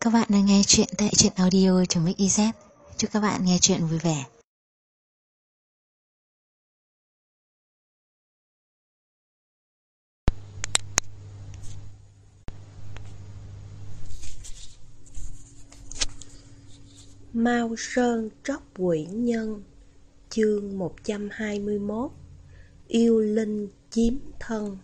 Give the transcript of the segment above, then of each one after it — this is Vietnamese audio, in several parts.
Các bạn đang nghe chuyện tại truyện audio.mix.iz. Chúc các bạn nghe chuyện vui vẻ. Mao Sơn Tróc Quỷ Nhân. Chương 121. Yêu linh chiếm thân.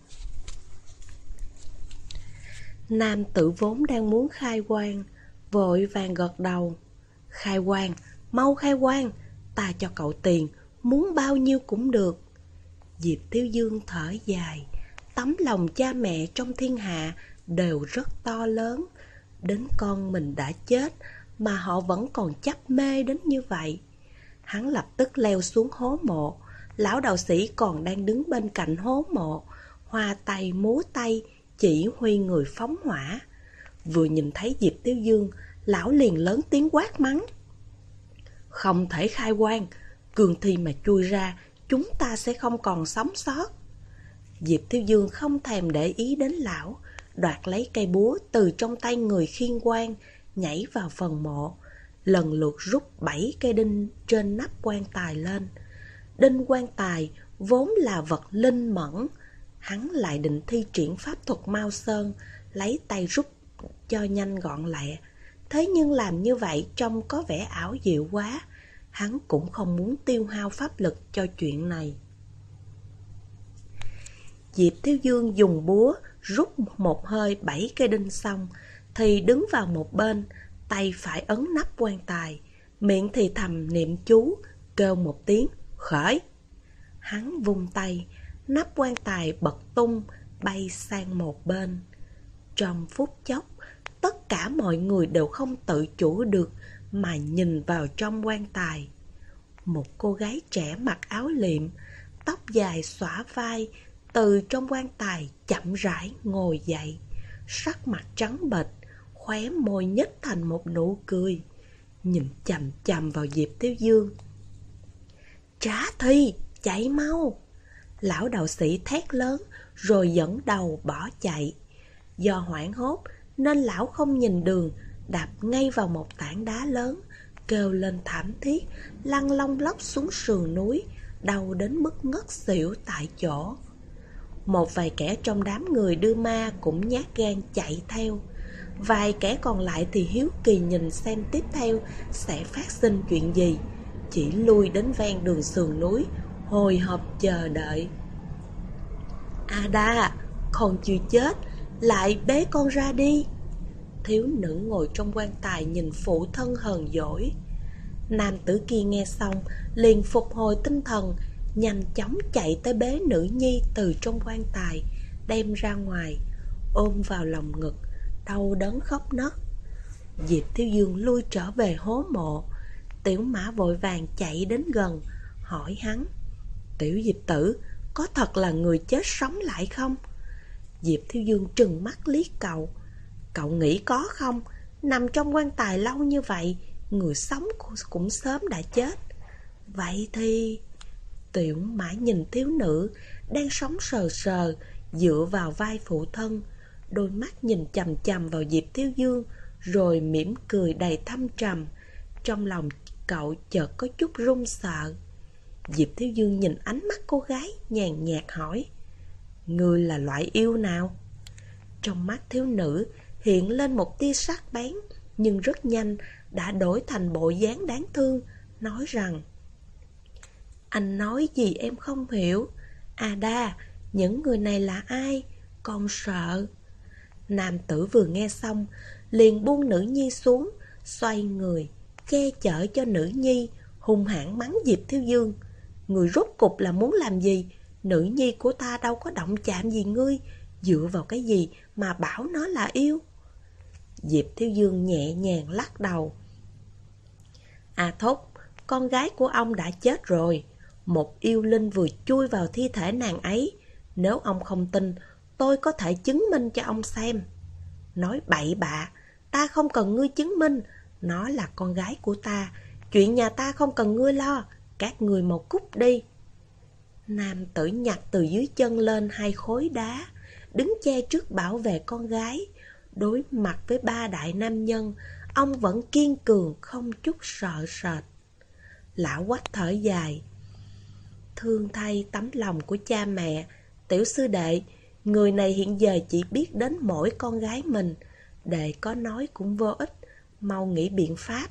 Nam tử vốn đang muốn khai quang, vội vàng gật đầu. Khai quang, mau khai quang, ta cho cậu tiền, muốn bao nhiêu cũng được. Diệp Thiếu Dương thở dài, tấm lòng cha mẹ trong thiên hạ đều rất to lớn. Đến con mình đã chết mà họ vẫn còn chấp mê đến như vậy. Hắn lập tức leo xuống hố mộ. Lão đạo sĩ còn đang đứng bên cạnh hố mộ, hoa tay múa tay chỉ huy người phóng hỏa. Vừa nhìn thấy Diệp Thiếu Dương, lão liền lớn tiếng quát mắng: không thể khai quang, cương thi mà chui ra, chúng ta sẽ không còn sống sót. Diệp Thiếu Dương không thèm để ý đến lão, đoạt lấy cây búa từ trong tay người khiên quan, nhảy vào phần mộ, lần lượt rút 7 cây đinh trên nắp quan tài lên. Đinh quan tài vốn là vật linh mẫn, hắn lại định thi triển pháp thuật Mao Sơn, lấy tay rút cho nhanh gọn lẹ. Thế nhưng làm như vậy trông có vẻ ảo diệu quá, hắn cũng không muốn tiêu hao pháp lực cho chuyện này. Diệp Thiếu Dương dùng búa rút một hơi 7 cây đinh xong, thì đứng vào một bên, tay phải ấn nắp quan tài, miệng thì thầm niệm chú, kêu một tiếng khởi. Hắn vung tay, nắp quan tài bật tung, bay sang một bên. Trong phút chốc, tất cả mọi người đều không tự chủ được mà nhìn vào trong quan tài. Một cô gái trẻ mặc áo liệm, tóc dài xõa vai, từ trong quan tài chậm rãi ngồi dậy, sắc mặt trắng bệch, khóe môi nhếch thành một nụ cười, nhìn chằm chằm vào Diệp Thiếu Dương. Trá thi, chạy mau! Lão đạo sĩ thét lớn rồi dẫn đầu bỏ chạy. Do hoảng hốt nên lão không nhìn đường, đạp ngay vào một tảng đá lớn, kêu lên thảm thiết, lăn lông lốc xuống sườn núi, đau đến mức ngất xỉu tại chỗ. Một vài kẻ trong đám người đưa ma cũng nhát gan chạy theo. Vài kẻ còn lại thì hiếu kỳ nhìn xem tiếp theo sẽ phát sinh chuyện gì, chỉ lui đến ven đường sườn núi, hồi hộp chờ đợi. Ada, con chưa chết, lại bế con ra đi. Thiếu nữ ngồi trong quan tài nhìn phụ thân hờn dỗi. Nam tử kia nghe xong liền phục hồi tinh thần, nhanh chóng chạy tới bế nữ nhi từ trong quan tài, đem ra ngoài, ôm vào lòng ngực, đau đớn khóc nấc. Diệp Thiếu Dương lui trở về hố mộ. Tiểu Mã vội vàng chạy đến gần, hỏi hắn: Tiểu Diệp tử, có thật là người chết sống lại không? Diệp Thiếu Dương trừng mắt liếc cậu. Cậu nghĩ có không? Nằm trong quan tài lâu như vậy, người sống cũng sớm đã chết. Vậy thì... Tiểu Mã nhìn thiếu nữ đang sống sờ sờ dựa vào vai phụ thân, đôi mắt nhìn chằm chằm vào Diệp Thiếu Dương, rồi mỉm cười đầy thâm trầm. Trong lòng cậu chợt có chút run sợ. Diệp Thiếu Dương nhìn ánh mắt cô gái, nhàn nhạt hỏi: Ngươi là loại yêu nào? Trong mắt thiếu nữ hiện lên một tia sắc bén, nhưng rất nhanh đã đổi thành bộ dáng đáng thương, nói rằng: Anh nói gì em không hiểu. Ada, những người này là ai? Con sợ. Nam tử vừa nghe xong liền buông nữ nhi xuống, xoay người che chở cho nữ nhi, hung hãn mắng Diệp Thiếu Dương: Người rốt cục là muốn làm gì? Nữ nhi của ta đâu có động chạm gì ngươi, dựa vào cái gì mà bảo nó là yêu? Diệp Thiếu Dương nhẹ nhàng lắc đầu. Thúc, con gái của ông đã chết rồi. Một yêu linh vừa chui vào thi thể nàng ấy. Nếu ông không tin, tôi có thể chứng minh cho ông xem. Nói bậy bạ, ta không cần ngươi chứng minh. Nó là con gái của ta. Chuyện nhà ta không cần ngươi lo. Các ngươi một cút đi. Nam tử nhặt từ dưới chân lên 2 khối đá, đứng che trước bảo vệ con gái, Đối mặt với ba đại nam nhân, ông vẫn kiên cường không chút sợ sệt. Lão Quách thở dài. Thương thay tấm lòng của cha mẹ, tiểu sư đệ, người này hiện giờ chỉ biết đến mỗi con gái mình, đệ có nói cũng vô ích, mau nghĩ biện pháp.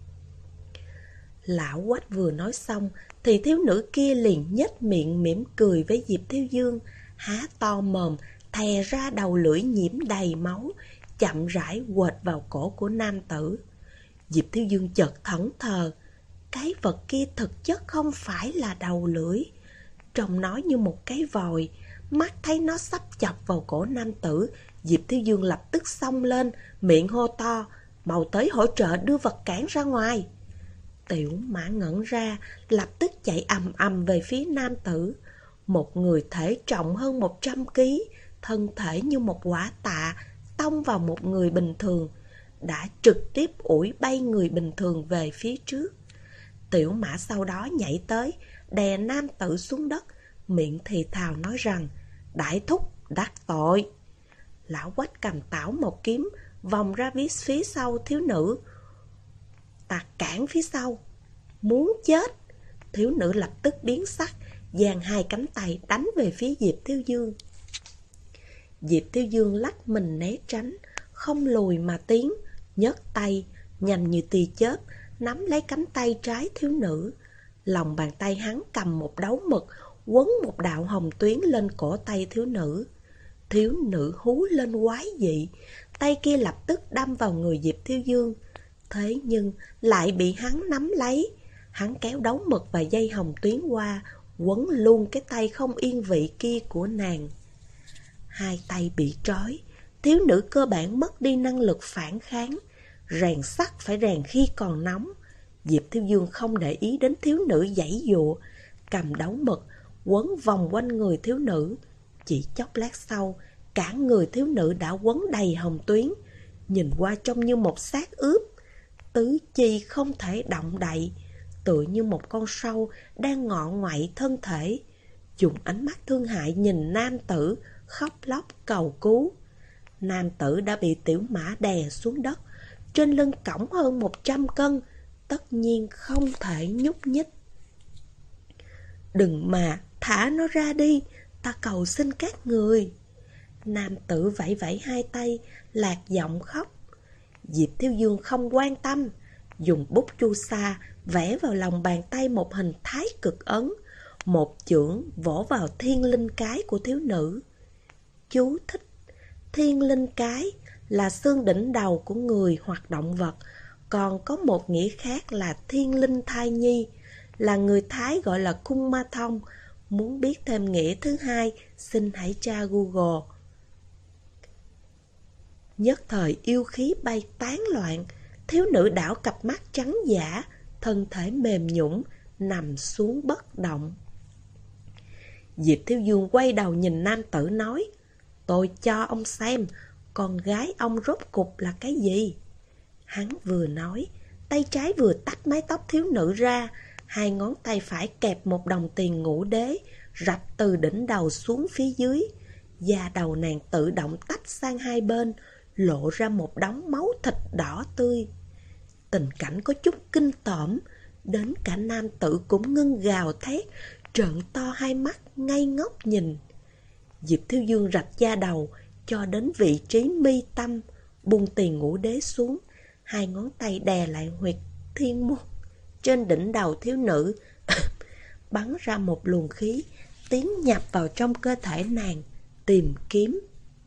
Lão Quách vừa nói xong thì thiếu nữ kia liền nhếch miệng mỉm cười với Diệp Thiếu Dương, há to mồm, thè ra đầu lưỡi nhiễm đầy máu, chậm rãi quệt vào cổ của nam tử. Diệp Thiếu Dương chợt thẫn thờ, cái vật kia thực chất không phải là đầu lưỡi, trông nó như một cái vòi. Mắt thấy nó sắp chọc vào cổ nam tử, Diệp Thiếu Dương lập tức xông lên, miệng hô to, mau tới hỗ trợ đưa vật cản ra ngoài. Tiểu Mã ngẩn ra, lập tức chạy ầm ầm về phía nam tử. Một người thể trọng hơn 100 kg, thân thể như một quả tạ, tông vào một người bình thường, đã trực tiếp ủi bay người bình thường về phía trước. Tiểu Mã sau đó nhảy tới, đè nam tử xuống đất, miệng thì thào nói rằng, đại thúc, đắc tội. Lão Quách cầm tảo một kiếm, vòng ra phía sau thiếu nữ. Ta cản phía sau. Muốn chết. Thiếu nữ lập tức biến sắc, giang hai cánh tay đánh về phía Diệp Thiếu Dương. Diệp Thiếu Dương lách mình né tránh, không lùi mà tiến, nhấc tay, nhanh như tia chớp, nắm lấy cánh tay trái thiếu nữ. Lòng bàn tay hắn cầm một đấu mực, quấn một đạo hồng tuyến lên cổ tay thiếu nữ. Thiếu nữ hú lên quái dị, tay kia lập tức đâm vào người Diệp Thiếu Dương. Thế nhưng lại bị hắn nắm lấy. Hắn kéo đấu mực và dây hồng tuyến qua, quấn luôn cái tay không yên vị kia của nàng. Hai tay bị trói, thiếu nữ cơ bản mất đi năng lực phản kháng. Rèn sắt phải rèn khi còn nóng. Diệp Thiếu Dương không để ý đến thiếu nữ giãy giụa, cầm đấu mực quấn vòng quanh người thiếu nữ. Chỉ chốc lát sau, cả người thiếu nữ đã quấn đầy hồng tuyến, nhìn qua trông như một xác ướp, tứ chi không thể động đậy, tựa như một con sâu đang ngọ ngoại thân thể. Dùng ánh mắt thương hại nhìn nam tử, khóc lóc cầu cứu. Nam tử đã bị Tiểu Mã đè xuống đất, trên lưng cõng hơn 100 cân, tất nhiên không thể nhúc nhích. Đừng mà, thả nó ra đi, ta cầu xin các người. Nam tử vẫy vẫy hai tay, lạc giọng khóc. Diệp Thiếu Dương không quan tâm, dùng bút chu sa vẽ vào lòng bàn tay một hình thái cực ấn, một chưởng vỗ vào thiên linh cái của thiếu nữ. Chú thích: thiên linh cái là xương đỉnh đầu của người hoặc động vật, còn có một nghĩa khác là thiên linh thai nhi, là người Thái gọi là cung ma thông. Muốn biết thêm nghĩa thứ hai, xin hãy tra Google. Nhất thời yêu khí bay tán loạn, thiếu nữ đảo cặp mắt trắng dã, thân thể mềm nhũn nằm xuống bất động. Diệp Thiếu Dương quay đầu nhìn nam tử nói, tôi cho ông xem, con gái ông rốt cục là cái gì? Hắn vừa nói, tay trái vừa tách mái tóc thiếu nữ ra, hai ngón tay phải kẹp một đồng tiền ngũ đế, rạch từ đỉnh đầu xuống phía dưới. Da đầu nàng tự động tách sang hai bên, lộ ra một đống máu thịt đỏ tươi. Tình cảnh có chút kinh tởm, đến cả nam tử cũng ngưng gào thét, trợn to hai mắt ngây ngốc nhìn. Diệp Thiếu Dương rạch da đầu cho đến vị trí mi tâm, buông tiền ngũ đế xuống, hai ngón tay đè lại huyệt thiên môn trên đỉnh đầu thiếu nữ, bắn ra một luồng khí, tiến nhập vào trong cơ thể nàng, tìm kiếm.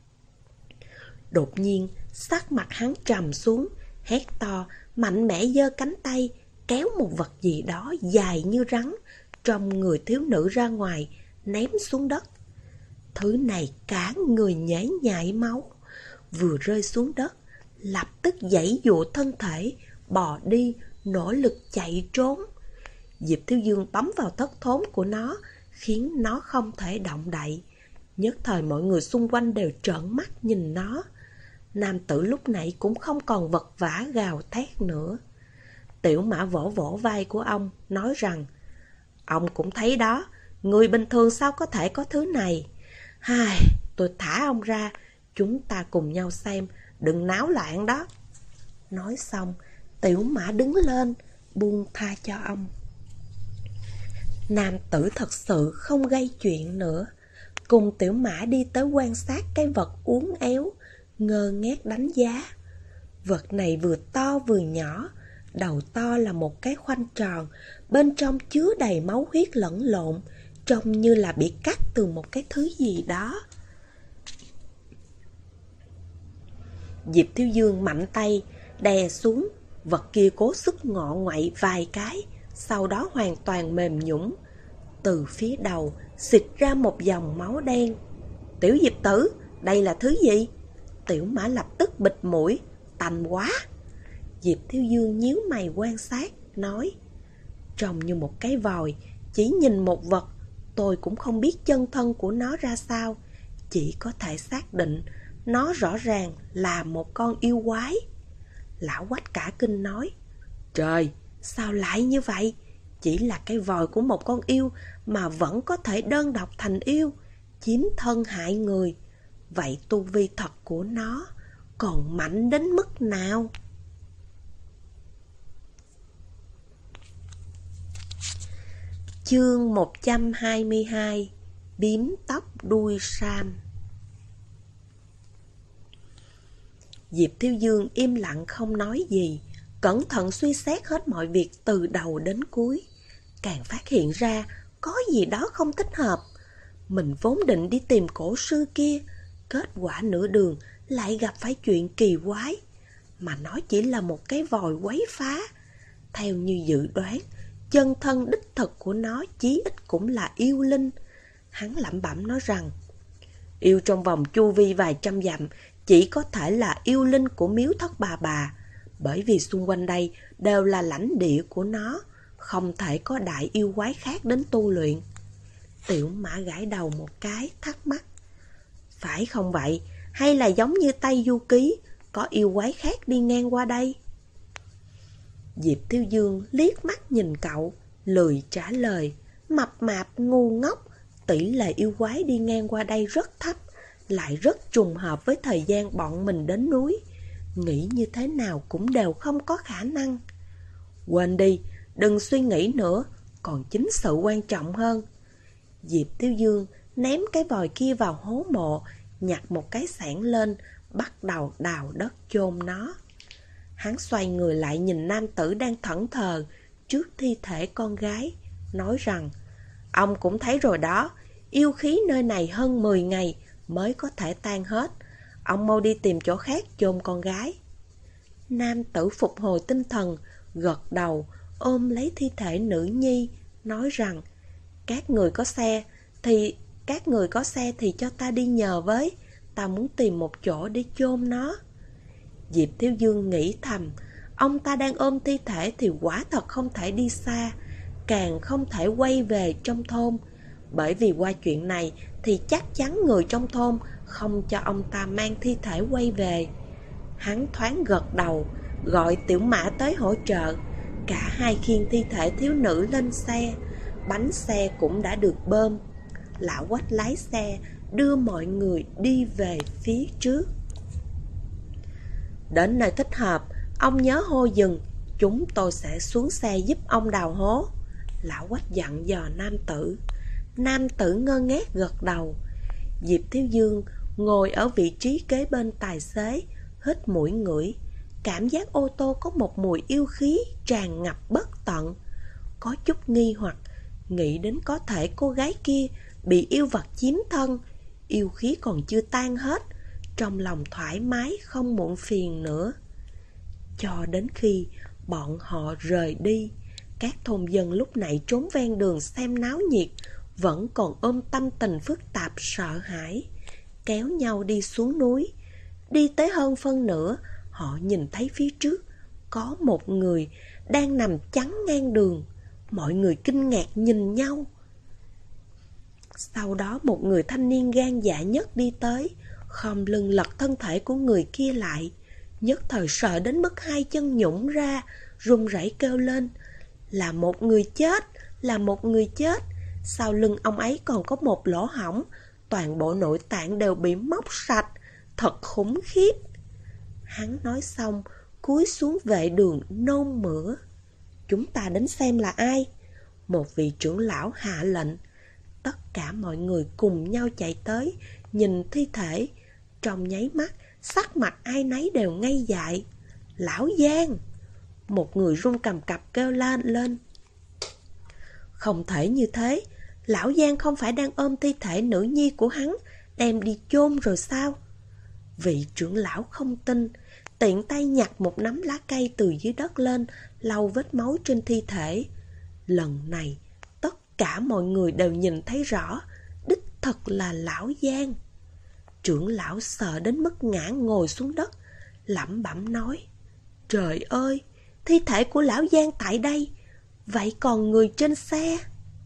Đột nhiên, sắc mặt hắn trầm xuống, hét to, mạnh mẽ giơ cánh tay, kéo một vật gì đó dài như rắn trong người thiếu nữ ra ngoài, ném xuống đất. Thứ này cả người nhễ nhại máu, vừa rơi xuống đất, lập tức giãy giụa thân thể, bò đi, nỗ lực chạy trốn. Diệp Thiếu Dương bấm vào thất thốn của nó, khiến nó không thể động đậy. Nhất thời mọi người xung quanh đều trợn mắt nhìn nó. Nam tử lúc nãy cũng không còn vật vã gào thét nữa. Tiểu Mã vỗ vỗ vai của ông, nói rằng, ông cũng thấy đó, người bình thường sao có thể có thứ này. Tôi thả ông ra, chúng ta cùng nhau xem đừng náo loạn đó. Nói xong, Tiểu Mã đứng lên, buông tha cho ông. Nam tử thật sự không gây chuyện nữa, cùng Tiểu Mã đi tới quan sát cái vật uốn éo, ngơ ngác đánh giá. Vật này vừa to vừa nhỏ, đầu to là một cái khoanh tròn, bên trong chứa đầy máu huyết lẫn lộn, trông như là bị cắt từ một cái thứ gì đó. Diệp Thiếu Dương mạnh tay đè xuống, vật kia cố sức ngọ ngoậy vài cái, sau đó hoàn toàn mềm nhũn. Từ phía đầu xịt ra một dòng máu đen. Tiểu Diệp tử, đây là thứ gì? Tiểu Mã lập tức bịt mũi, tanh quá. Diệp Thiếu Dương nhíu mày quan sát, nói: trông như một cái vòi, chỉ nhìn một vật, tôi cũng không biết chân thân của nó ra sao, chỉ có thể xác định nó rõ ràng là một con yêu quái. Lão Quách cả kinh nói: trời, sao lại như vậy? Chỉ là cái vòi của một con yêu mà vẫn có thể đơn độc thành yêu, chiếm thân hại người. Vậy tu vi thật của nó còn mạnh đến mức nào? Chương 122: Bím tóc đuôi sam. Diệp Thiếu Dương im lặng không nói gì, cẩn thận suy xét hết mọi việc từ đầu đến cuối. Càng phát hiện ra có gì đó không thích hợp. Mình vốn định đi tìm cổ sư kia, kết quả nửa đường lại gặp phải chuyện kỳ quái. Mà nó chỉ là một cái vòi quấy phá. Theo như dự đoán, chân thân đích thực của nó chí ít cũng là yêu linh. Hắn lẩm bẩm nói rằng, yêu trong vòng chu vi vài trăm dặm chỉ có thể là yêu linh của Miếu Thất Bà, bởi vì xung quanh đây đều là lãnh địa của nó, không thể có đại yêu quái khác đến tu luyện. Tiểu Mã gãi đầu một cái, thắc mắc: phải không vậy? Hay là giống như Tây Du Ký, có yêu quái khác đi ngang qua đây? Diệp Thiếu Dương liếc mắt nhìn cậu, lười trả lời. Mập mạp ngu ngốc, tỷ lệ yêu quái đi ngang qua đây rất thấp, lại rất trùng hợp với thời gian bọn mình đến núi. Nghĩ như thế nào cũng đều không có khả năng. Quên đi, đừng suy nghĩ nữa, còn chính sự quan trọng hơn. Diệp Thiếu Dương ném cái vòi kia vào hố mộ, nhặt một cái xẻng lên, bắt đầu đào đất chôn nó. Hắn xoay người lại nhìn nam tử đang thẫn thờ trước thi thể con gái, nói rằng: ông cũng thấy rồi đó, yêu khí nơi này hơn 10 ngày mới có thể tan hết. Ông mau đi tìm chỗ khác chôn con gái. Nam tử phục hồi tinh thần, gật đầu, ôm lấy thi thể nữ nhi, nói rằng: các người có xe thì cho ta đi nhờ với, ta muốn tìm một chỗ để chôn nó. Diệp Thiếu Dương nghĩ thầm, ông ta đang ôm thi thể thì quả thật không thể đi xa, càng không thể quay về trong thôn, bởi vì qua chuyện này thì chắc chắn người trong thôn không cho ông ta mang thi thể quay về. Hắn thoáng gật đầu, gọi Tiểu Mã tới hỗ trợ. Cả hai khiêng thi thể thiếu nữ lên xe, bánh xe cũng đã được bơm. Lão Quách lái xe đưa mọi người đi về phía trước. Đến nơi thích hợp, ông nhớ hô dừng, chúng tôi sẽ xuống xe giúp ông đào hố. Lão Quách dặn dò nam tử. Nam tử ngơ ngác gật đầu. Diệp Thiếu Dương ngồi ở vị trí kế bên tài xế, hít mũi ngửi. Cảm giác ô tô có một mùi yêu khí tràn ngập bất tận. Có chút nghi hoặc, nghĩ đến có thể cô gái kia bị yêu vật chiếm thân, yêu khí còn chưa tan hết. Trong lòng thoải mái không muộn phiền nữa. Cho đến khi bọn họ rời đi, các thôn dân lúc nãy trốn ven đường xem náo nhiệt vẫn còn ôm tâm tình phức tạp sợ hãi, kéo nhau đi xuống núi. Đi tới hơn phân nửa, họ nhìn thấy phía trước có một người đang nằm chắn ngang đường. Mọi người kinh ngạc nhìn nhau. Sau đó một người thanh niên gan dạ nhất đi tới, khom lưng lật thân thể của người kia lại. Nhất thời sợ đến mức hai chân nhũn ra, run rẩy kêu lên: là một người chết, là một người chết. Sau lưng ông ấy còn có một lỗ hổng, toàn bộ nội tạng đều bị móc sạch, thật khủng khiếp. Hắn nói xong, cúi xuống vệ đường nôn mửa. Chúng ta đến xem là ai. Một vị trưởng lão hạ lệnh. Tất cả mọi người cùng nhau chạy tới, nhìn thi thể. Trong nháy mắt, sắc mặt ai nấy đều ngây dại. Lão Giang! Một người run cầm cập kêu lên. Không thể như thế. Lão Giang không phải đang ôm thi thể nữ nhi của hắn, đem đi chôn rồi sao? Vị trưởng lão không tin, tiện tay nhặt một nắm lá cây từ dưới đất lên, lau vết máu trên thi thể. Lần này, tất cả mọi người đều nhìn thấy rõ, đích thật là Lão Giang. Trưởng lão sợ đến mức ngã ngồi xuống đất, lẩm bẩm nói: Trời ơi, thi thể của Lão Giang tại đây, vậy còn người trên xe?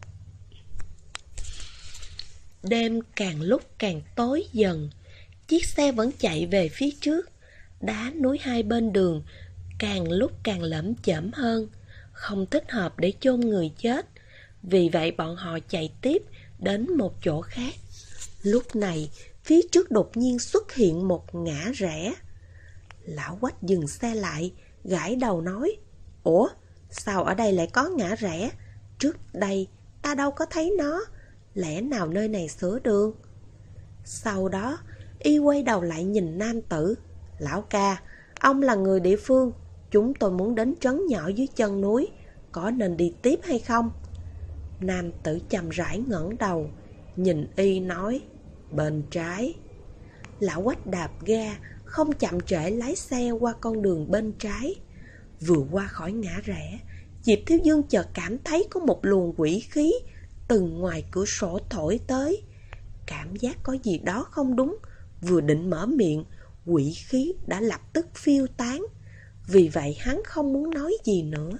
Đêm càng lúc càng tối dần, chiếc xe vẫn chạy về phía trước. Đá núi hai bên đường càng lúc càng lởm chởm hơn, không thích hợp để chôn người chết. Vì vậy bọn họ chạy tiếp đến một chỗ khác. Lúc này, phía trước đột nhiên xuất hiện một ngã rẽ. Lão Quách dừng xe lại, gãi đầu nói: Ủa, sao ở đây lại có ngã rẽ? Trước đây ta đâu có thấy nó. Lẽ nào nơi này sửa đường? Sau đó, y quay đầu lại nhìn nam tử: Lão ca, ông là người địa phương, chúng tôi muốn đến trấn nhỏ dưới chân núi, có nên đi tiếp hay không? Nam tử chậm rãi ngẩng đầu, nhìn y nói: Bên trái. Lão Quách đạp ga, không chậm trễ lái xe qua con đường bên trái. Vừa qua khỏi ngã rẽ, Diệp Thiếu Dương chợt cảm thấy có một luồng quỷ khí từ ngoài cửa sổ thổi tới. Cảm giác có gì đó không đúng, vừa định mở miệng, quỷ khí đã lập tức phiêu tán. Vì vậy hắn không muốn nói gì nữa.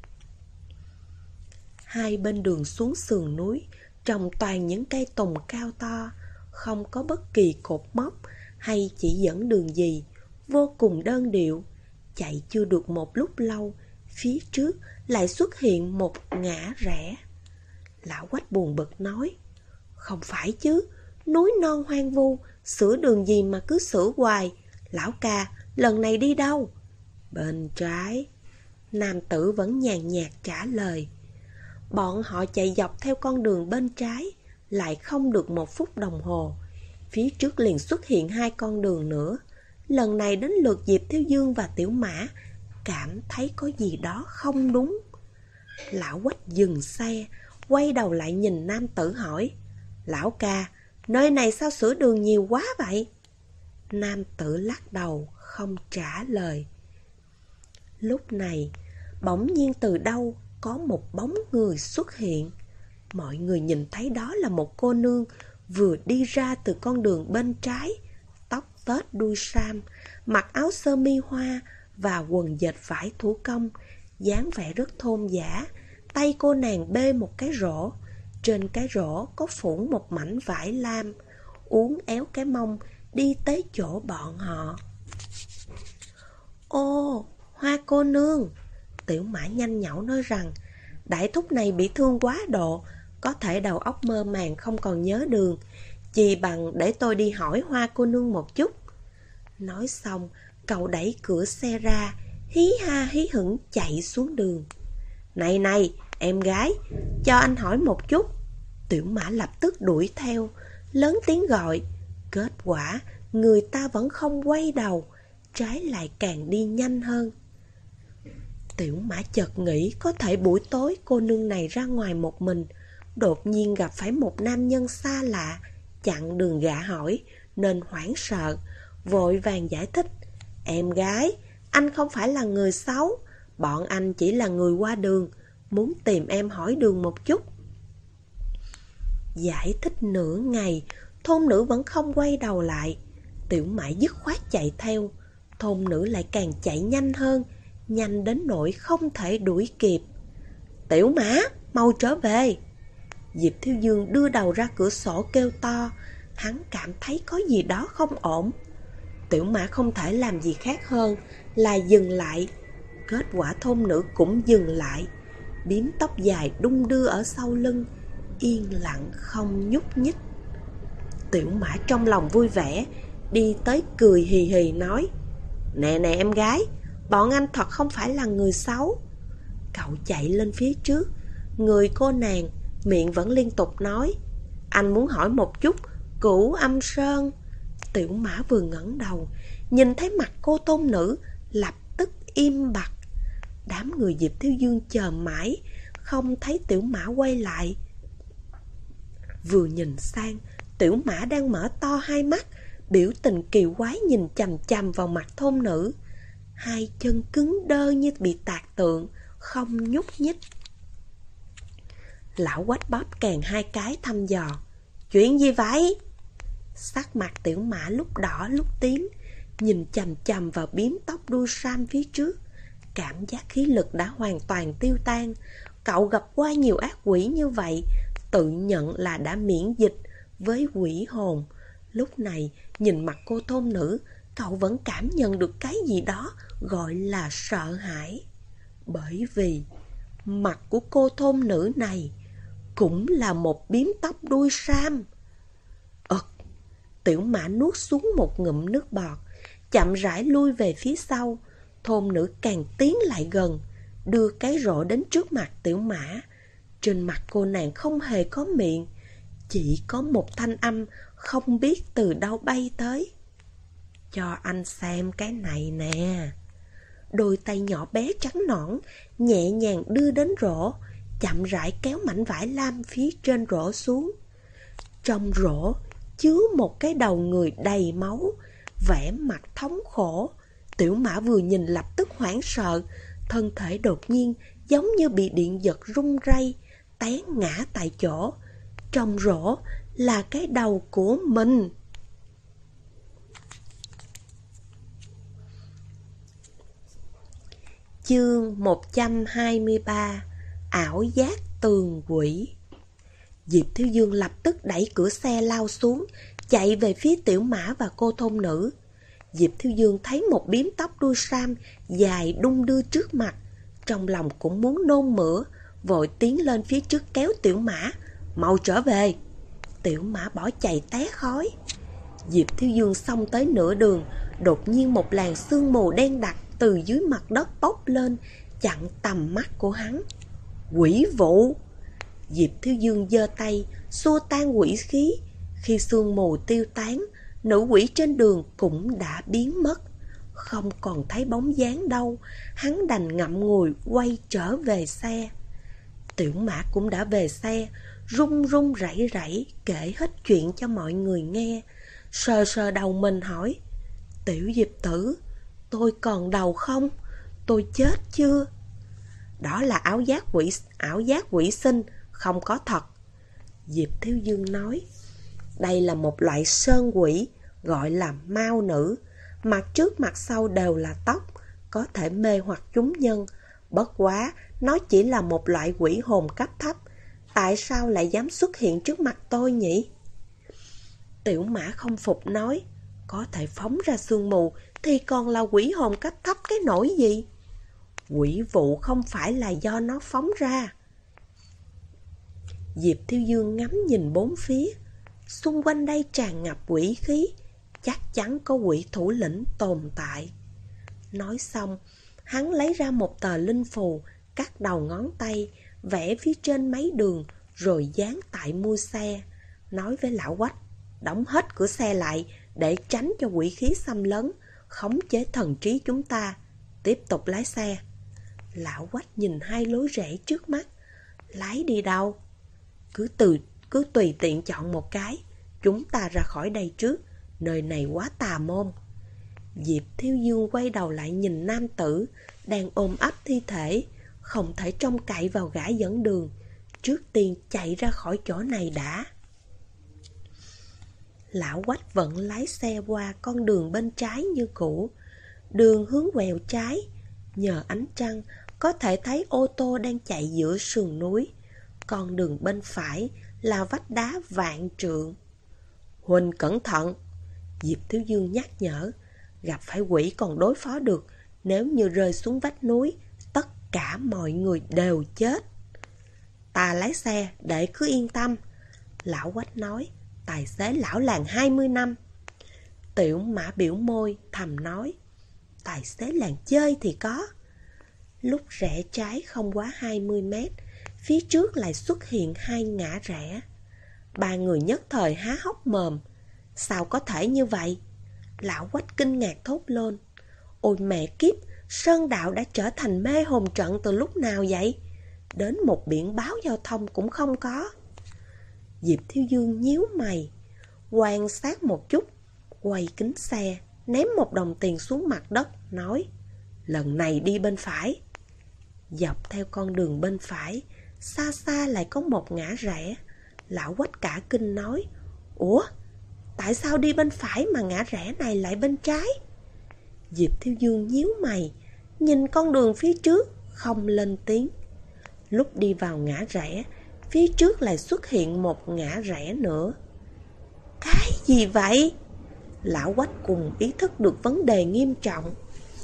Hai bên đường xuống sườn núi trồng toàn những cây tùng cao to, không có bất kỳ cột mốc hay chỉ dẫn đường gì, vô cùng đơn điệu. Chạy chưa được một lúc lâu, phía trước lại xuất hiện một ngã rẽ. Lão Quách buồn bực nói: Không phải chứ, núi non hoang vu, sửa đường gì mà cứ sửa hoài. Lão ca, lần này đi đâu? Bên trái. Nam tử vẫn nhàn nhạt trả lời. Bọn họ chạy dọc theo con đường bên trái, lại không được 1 phút đồng hồ, phía trước liền xuất hiện 2 con đường nữa. Lần này đến lượt Diệp Thiếu Dương và Tiểu Mã cảm thấy có gì đó không đúng. Lão Quách dừng xe, quay đầu lại nhìn nam tử hỏi: Lão ca, nơi này sao sửa đường nhiều quá vậy? Nam tử lắc đầu, không trả lời. Lúc này, bỗng nhiên từ đâu có một bóng người xuất hiện. Mọi người nhìn thấy đó là một cô nương vừa đi ra từ con đường bên trái, tóc tết đuôi sam, mặc áo sơ mi hoa và quần dệt vải thủ công, dáng vẻ rất thôn dã. Tay cô nàng bê một cái rổ, trên cái rổ có phủ một mảnh vải lam, uốn éo cái mông đi tới chỗ bọn họ. Ô, Hoa cô nương! Tiểu Mã nhanh nhảu nói rằng đại thúc này bị thương quá độ, có thể đầu óc mơ màng không còn nhớ đường, chỉ bằng để tôi đi hỏi Hoa cô nương một chút. Nói xong, cậu đẩy cửa xe ra, hí ha hí hửng chạy xuống đường. Này này, em gái, cho anh hỏi một chút. Tiểu Mã lập tức đuổi theo, lớn tiếng gọi. Kết quả, người ta vẫn không quay đầu, trái lại càng đi nhanh hơn. Tiểu Mã chợt nghĩ có thể buổi tối cô nương này ra ngoài một mình, đột nhiên gặp phải một nam nhân xa lạ, chặn đường gạ hỏi, nên hoảng sợ, vội vàng giải thích. Em gái, anh không phải là người xấu, bọn anh chỉ là người qua đường, muốn tìm em hỏi đường một chút. Giải thích nửa ngày, thôn nữ vẫn không quay đầu lại. Tiểu Mã dứt khoát chạy theo, thôn nữ lại càng chạy nhanh hơn, nhanh đến nỗi không thể đuổi kịp. Tiểu Mã, mau trở về! Diệp Thiếu Dương đưa đầu ra cửa sổ kêu to, hắn cảm thấy có gì đó không ổn. Tiểu Mã không thể làm gì khác hơn là dừng lại. Kết quả thôn nữ cũng dừng lại, biếm tóc dài đung đưa ở sau lưng, yên lặng không nhúc nhích. Tiểu Mã trong lòng vui vẻ, đi tới cười hì hì nói: Nè nè em gái, bọn anh thật không phải là người xấu. Cậu chạy lên phía trước. Người cô nàng, miệng vẫn liên tục nói, anh muốn hỏi một chút, Cửu Âm Sơn. Tiểu Mã vừa ngẩng đầu, nhìn thấy mặt cô tôn nữ, lập tức im bặt. Đám người Diệp Thiếu Dương chờ mãi, không thấy Tiểu Mã quay lại. Vừa nhìn sang, Tiểu Mã đang mở to hai mắt, biểu tình kỳ quái nhìn chằm chằm vào mặt thôn nữ. Hai chân cứng đơ như bị tạc tượng, không nhúc nhích. Lão Quách bóp kèn hai cái thăm dò. Chuyện gì vậy? Sắc mặt Tiểu Mã lúc đỏ lúc tím, nhìn chằm chằm vào biếm tóc đuôi sam phía trước. Cảm giác khí lực đã hoàn toàn tiêu tan. Cậu gặp qua nhiều ác quỷ như vậy, tự nhận là đã miễn dịch với quỷ hồn. Lúc này nhìn mặt cô thôn nữ, cậu vẫn cảm nhận được cái gì đó gọi là sợ hãi. Bởi vì mặt của cô thôn nữ này cũng là một biếm tóc đuôi sam. Tiểu Mã nuốt xuống một ngụm nước bọt, chậm rãi lui về phía sau. Thôn nữ càng tiến lại gần, đưa cái rổ đến trước mặt Tiểu Mã. Trên mặt cô nàng không hề có miệng, chỉ có một thanh âm không biết từ đâu bay tới. Cho anh xem cái này nè. Đôi tay nhỏ bé trắng nõn nhẹ nhàng đưa đến rổ, chậm rãi kéo mảnh vải lam phía trên rổ xuống. Trong rổ chứa một cái đầu người đầy máu, vẻ mặt thống khổ. Tiểu Mã vừa nhìn lập tức hoảng sợ, thân thể đột nhiên giống như bị điện giật rung rây, té ngã tại chỗ. Trong rổ là cái đầu của mình. Chương 123: Ảo giác tường quỷ. Diệp Thiếu Dương lập tức đẩy cửa xe lao xuống, chạy về phía Tiểu Mã và cô thôn nữ. Diệp Thiếu Dương thấy một biếm tóc đuôi sam dài đung đưa trước mặt, trong lòng cũng muốn nôn mửa, vội tiến lên phía trước kéo Tiểu Mã. Mau trở về. Tiểu Mã bỏ chạy té khói. Diệp Thiếu Dương xông tới nửa đường, đột nhiên một làn sương mù đen đặc từ dưới mặt đất bốc lên, chặn tầm mắt của hắn. Quỷ vụ! Diệp Thiếu Dương giơ tay xua tan quỷ khí. Khi sương mù tiêu tán, nữ quỷ trên đường cũng đã biến mất, không còn thấy bóng dáng đâu. Hắn đành ngậm ngùi quay trở về xe. Tiểu Mã cũng đã về xe, run run rẩy rẩy kể hết chuyện cho mọi người nghe. Sờ sờ đầu mình hỏi, Tiểu Diệp tử, tôi còn đầu không? Tôi chết chưa? Đó là ảo giác quỷ sinh, không có thật. Diệp Thiếu Dương nói, đây là một loại sơn quỷ, gọi là mao nữ. Mặt trước mặt sau đều là tóc, có thể mê hoặc chúng nhân. Bất quá, nó chỉ là một loại quỷ hồn cấp thấp. Tại sao lại dám xuất hiện trước mặt tôi nhỉ? Tiểu Mã không phục nói, có thể phóng ra sương mù thì còn là quỷ hồn cấp thấp cái nỗi gì? Quỷ vụ không phải là do nó phóng ra. Diệp Thiếu Dương ngắm nhìn bốn phía. Xung quanh đây tràn ngập quỷ khí, chắc chắn có quỷ thủ lĩnh tồn tại. Nói xong, hắn lấy ra một tờ linh phù, cắt đầu ngón tay, vẽ phía trên mấy đường, rồi dán tại mui xe. Nói với lão Quách, đóng hết cửa xe lại để tránh cho quỷ khí xâm lấn, khống chế thần trí chúng ta. Tiếp tục lái xe. Lão Quách nhìn hai lối rẽ trước mắt. Lái đi đâu? Cứ tùy tiện chọn một cái. Chúng ta ra khỏi đây trước, nơi này quá tà môn. Diệp Thiếu Dương quay đầu lại nhìn nam tử đang ôm ấp thi thể, không thể trông cậy vào gã dẫn đường. Trước tiên chạy ra khỏi chỗ này đã. Lão Quách vẫn lái xe qua con đường bên trái như cũ. Đường hướng quẹo trái, nhờ ánh trăng có thể thấy ô tô đang chạy giữa sườn núi. Con đường bên phải là vách đá vạn trượng. Huỳnh cẩn thận! Diệp Thiếu Dương nhắc nhở. Gặp phải quỷ còn đối phó được, nếu như rơi xuống vách núi, tất cả mọi người đều chết. Ta lái xe, để cứ yên tâm. Lão Quách nói, tài xế lão làng 20 năm. Tiểu Mã biểu môi, thầm nói, tài xế làng chơi thì có. Lúc rẽ trái không quá 20 mét, phía trước lại xuất hiện 2 ngã rẽ. 3 người nhất thời há hốc mồm. Sao có thể như vậy? Lão Quách kinh ngạc thốt lên. Ôi mẹ kiếp, Sơn Đạo đã trở thành mê hồn trận từ lúc nào vậy? Đến một biển báo giao thông cũng không có. Diệp Thiếu Dương nhíu mày, quan sát một chút, quay kính xe, ném một đồng tiền xuống mặt đất, nói: lần này đi bên phải. Dọc theo con đường bên phải, xa xa lại có một ngã rẽ. Lão Quách cả kinh nói: ủa, tại sao đi bên phải mà ngã rẽ này lại bên trái? Diệp Thiếu Dương nhíu mày, nhìn con đường phía trước, không lên tiếng. Lúc đi vào ngã rẽ, phía trước lại xuất hiện một ngã rẽ nữa. Cái gì vậy? Lão Quách cùng ý thức được vấn đề nghiêm trọng.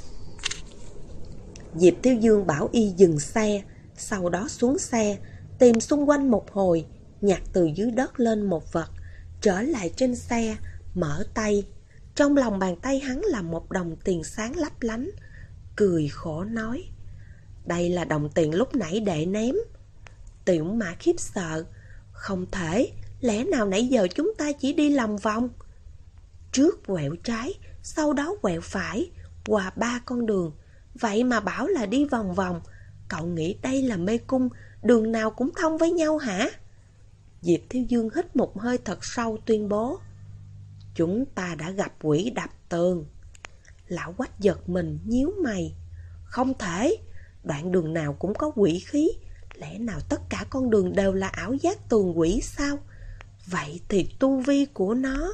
Diệp Thiếu Dương bảo y dừng xe, sau đó xuống xe, tìm xung quanh một hồi, nhặt từ dưới đất lên một vật, trở lại trên xe, mở tay. Trong lòng bàn tay hắn là một đồng tiền sáng lấp lánh, cười khổ nói: đây là đồng tiền lúc nãy đệ ném. Tiểu Mã khiếp sợ: không thể, lẽ nào nãy giờ chúng ta chỉ đi lòng vòng? Trước quẹo trái, sau đó quẹo phải, qua 3 con đường, vậy mà bảo là đi vòng vòng. Cậu nghĩ đây là mê cung, đường nào cũng thông với nhau hả? Diệp Thiếu Dương hít một hơi thật sâu tuyên bố: chúng ta đã gặp quỷ đập tường. Lão Quách giật mình nhíu mày: không thể, đoạn đường nào cũng có quỷ khí, lẽ nào tất cả con đường đều là ảo giác tường quỷ sao? Vậy thì tu vi của nó...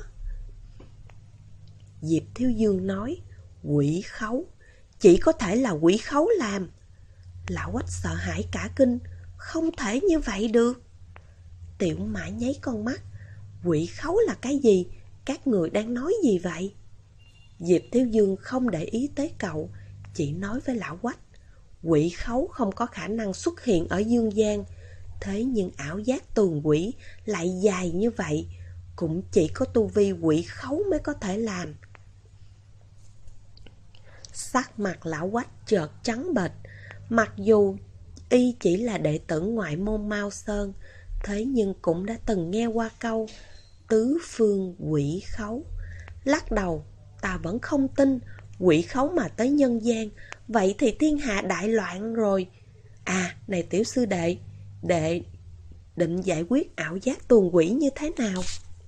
Diệp Thiếu Dương nói: quỷ khấu, chỉ có thể là quỷ khấu làm. Lão Quách sợ hãi cả kinh: không thể như vậy được. Tiểu Mã nháy con mắt: quỷ khấu là cái gì? Các người đang nói gì vậy? Diệp Thiếu Dương không để ý tới cậu, chỉ nói với Lão Quách: quỷ khấu không có khả năng xuất hiện ở dương gian, thế nhưng ảo giác tường quỷ lại dài như vậy, cũng chỉ có tu vi quỷ khấu mới có thể làm. Sắc mặt Lão Quách chợt trắng bệch. Mặc dù y chỉ là đệ tử ngoại môn Mao Sơn, thế nhưng cũng đã từng nghe qua câu tứ phương quỷ khấu. Lắc đầu: ta vẫn không tin, quỷ khấu mà tới nhân gian, vậy thì thiên hạ đại loạn rồi. À, này tiểu sư đệ, đệ định giải quyết ảo giác tuồng quỷ như thế nào?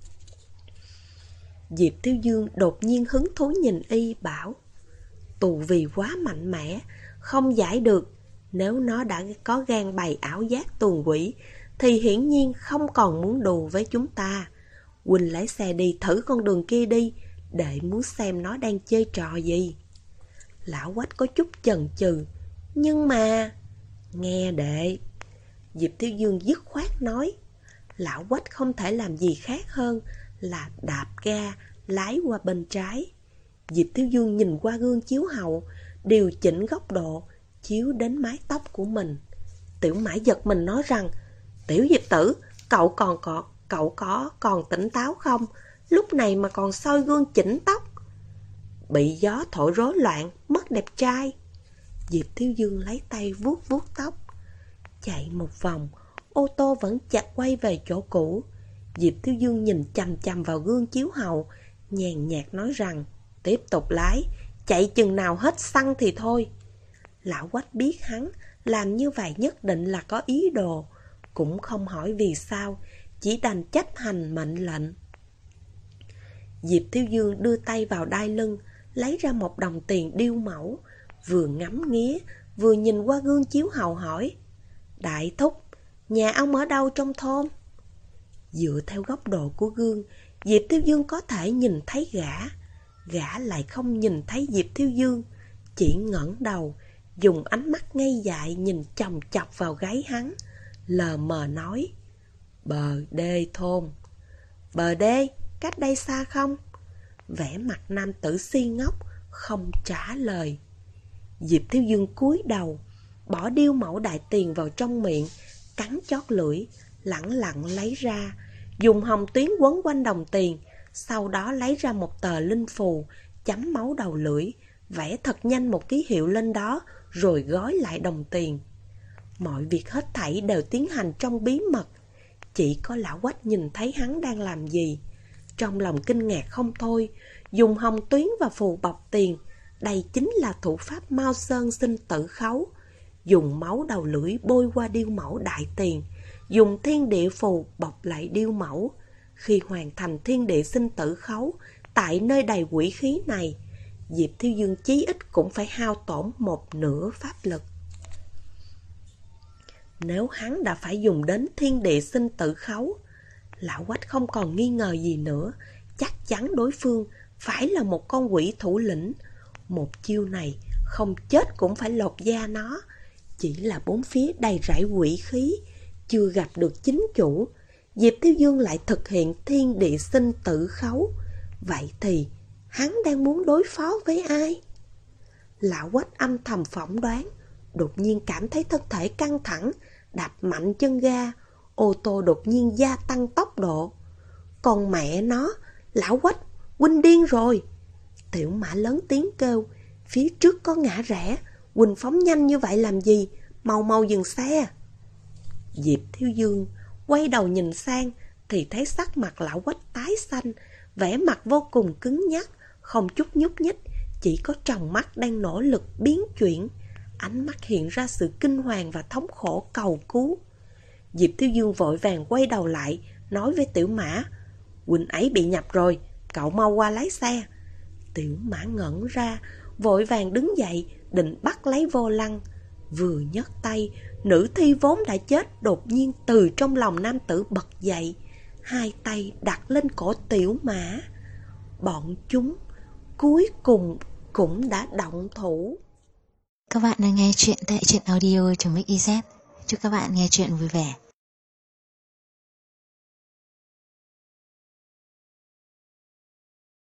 Diệp Thiếu Dương đột nhiên hứng thú nhìn y, bảo: tù vì quá mạnh mẽ, không giải được. Nếu nó đã có gan bày ảo giác tuồng quỷ, thì hiển nhiên không còn muốn đùa với chúng ta. Huynh lái xe đi thử con đường kia đi, đệ muốn xem nó đang chơi trò gì. Lão Quách có chút chần chừ: nhưng mà... nghe đệ. Diệp Thiếu Dương dứt khoát nói. Lão Quách không thể làm gì khác hơn là đạp ga, lái qua bên trái. Diệp Thiếu Dương nhìn qua gương chiếu hậu, điều chỉnh góc độ, chiếu đến mái tóc của mình. Tiểu Mã giật mình nói rằng: tiểu Diệp tử, cậu còn tỉnh táo không? Lúc này mà còn soi gương chỉnh tóc. Bị gió thổi rối loạn, mất đẹp trai. Diệp Thiếu Dương lấy tay vuốt vuốt tóc. Chạy một vòng, ô tô vẫn chặt quay về chỗ cũ. Diệp Thiếu Dương nhìn chằm chằm vào gương chiếu hậu, nhàn nhạt nói rằng: tiếp tục lái, chạy chừng nào hết xăng thì thôi. Lão Quách biết hắn làm như vậy nhất định là có ý đồ, cũng không hỏi vì sao, chỉ đành chấp hành mệnh lệnh. Diệp Thiếu Dương đưa tay vào đai lưng, lấy ra một đồng tiền điêu mẫu, vừa ngắm nghía, vừa nhìn qua gương chiếu hậu hỏi: đại thúc, nhà ông ở đâu trong thôn? Dựa theo góc độ của gương, Diệp Thiếu Dương có thể nhìn thấy gã lại không nhìn thấy Diệp Thiếu Dương, chỉ ngẩng đầu, dùng ánh mắt ngây dại nhìn chòng chọc vào gáy hắn, lờ mờ nói: bờ đê thôn. Bờ đê, cách đây xa không? Vẻ mặt nam tử si ngốc, không trả lời. Diệp Thiếu Dương cúi đầu, bỏ điêu mẫu đại tiền vào trong miệng, cắn chót lưỡi, lẳng lặng lấy ra, dùng hồng tuyến quấn quanh đồng tiền, sau đó lấy ra một tờ linh phù, chấm máu đầu lưỡi, vẽ thật nhanh một ký hiệu lên đó rồi gói lại đồng tiền. Mọi việc hết thảy đều tiến hành trong bí mật. Chỉ có lão Quách nhìn thấy hắn đang làm gì. Trong lòng kinh ngạc không thôi, dùng hồng tuyến và phù bọc tiền. Đây chính là thủ pháp Mao Sơn sinh tử khấu. Dùng máu đầu lưỡi bôi qua điêu mẫu đại tiền, dùng thiên địa phù bọc lại điêu mẫu. Khi hoàn thành thiên địa sinh tử khấu, tại nơi đầy quỷ khí này, Diệp Thiếu Dương chí ít cũng phải hao tổn một nửa pháp lực. Nếu hắn đã phải dùng đến thiên địa sinh tử khấu, lão Quách không còn nghi ngờ gì nữa, chắc chắn đối phương phải là một con quỷ thủ lĩnh. Một chiêu này không chết cũng phải lột da nó. Chỉ là bốn phía đầy rẫy quỷ khí, chưa gặp được chính chủ, Diệp Thiếu Dương lại thực hiện thiên địa sinh tử khấu. Vậy thì hắn đang muốn đối phó với ai? Lão Quách âm thầm phỏng đoán, đột nhiên cảm thấy thân thể căng thẳng, đạp mạnh chân ga, ô tô đột nhiên gia tăng tốc độ. Còn mẹ nó, lão Quách, huynh điên rồi. Tiểu Mã lớn tiếng kêu, phía trước có ngã rẽ, huynh phóng nhanh như vậy làm gì, mau mau dừng xe. Diệp Thiếu Dương quay đầu nhìn sang thì thấy sắc mặt lão Quách tái xanh, vẻ mặt vô cùng cứng nhắc, không chút nhúc nhích, chỉ có tròng mắt đang nỗ lực biến chuyển, ánh mắt hiện ra sự kinh hoàng và thống khổ cầu cứu. Diệp Thiếu Dương vội vàng quay đầu lại, nói với Tiểu Mã, huynh ấy bị nhập rồi, cậu mau qua lái xe. Tiểu Mã ngẩn ra, vội vàng đứng dậy, định bắt lấy vô lăng. Vừa nhấc tay, nữ thi vốn đã chết đột nhiên từ trong lòng nam tử bật dậy, hai tay đặt lên cổ Tiểu Mã. Bọn chúng cuối cùng cũng đã động thủ. Các bạn đang nghe chuyện tại truyện audio.mix.iz. Chúc các bạn nghe chuyện vui vẻ.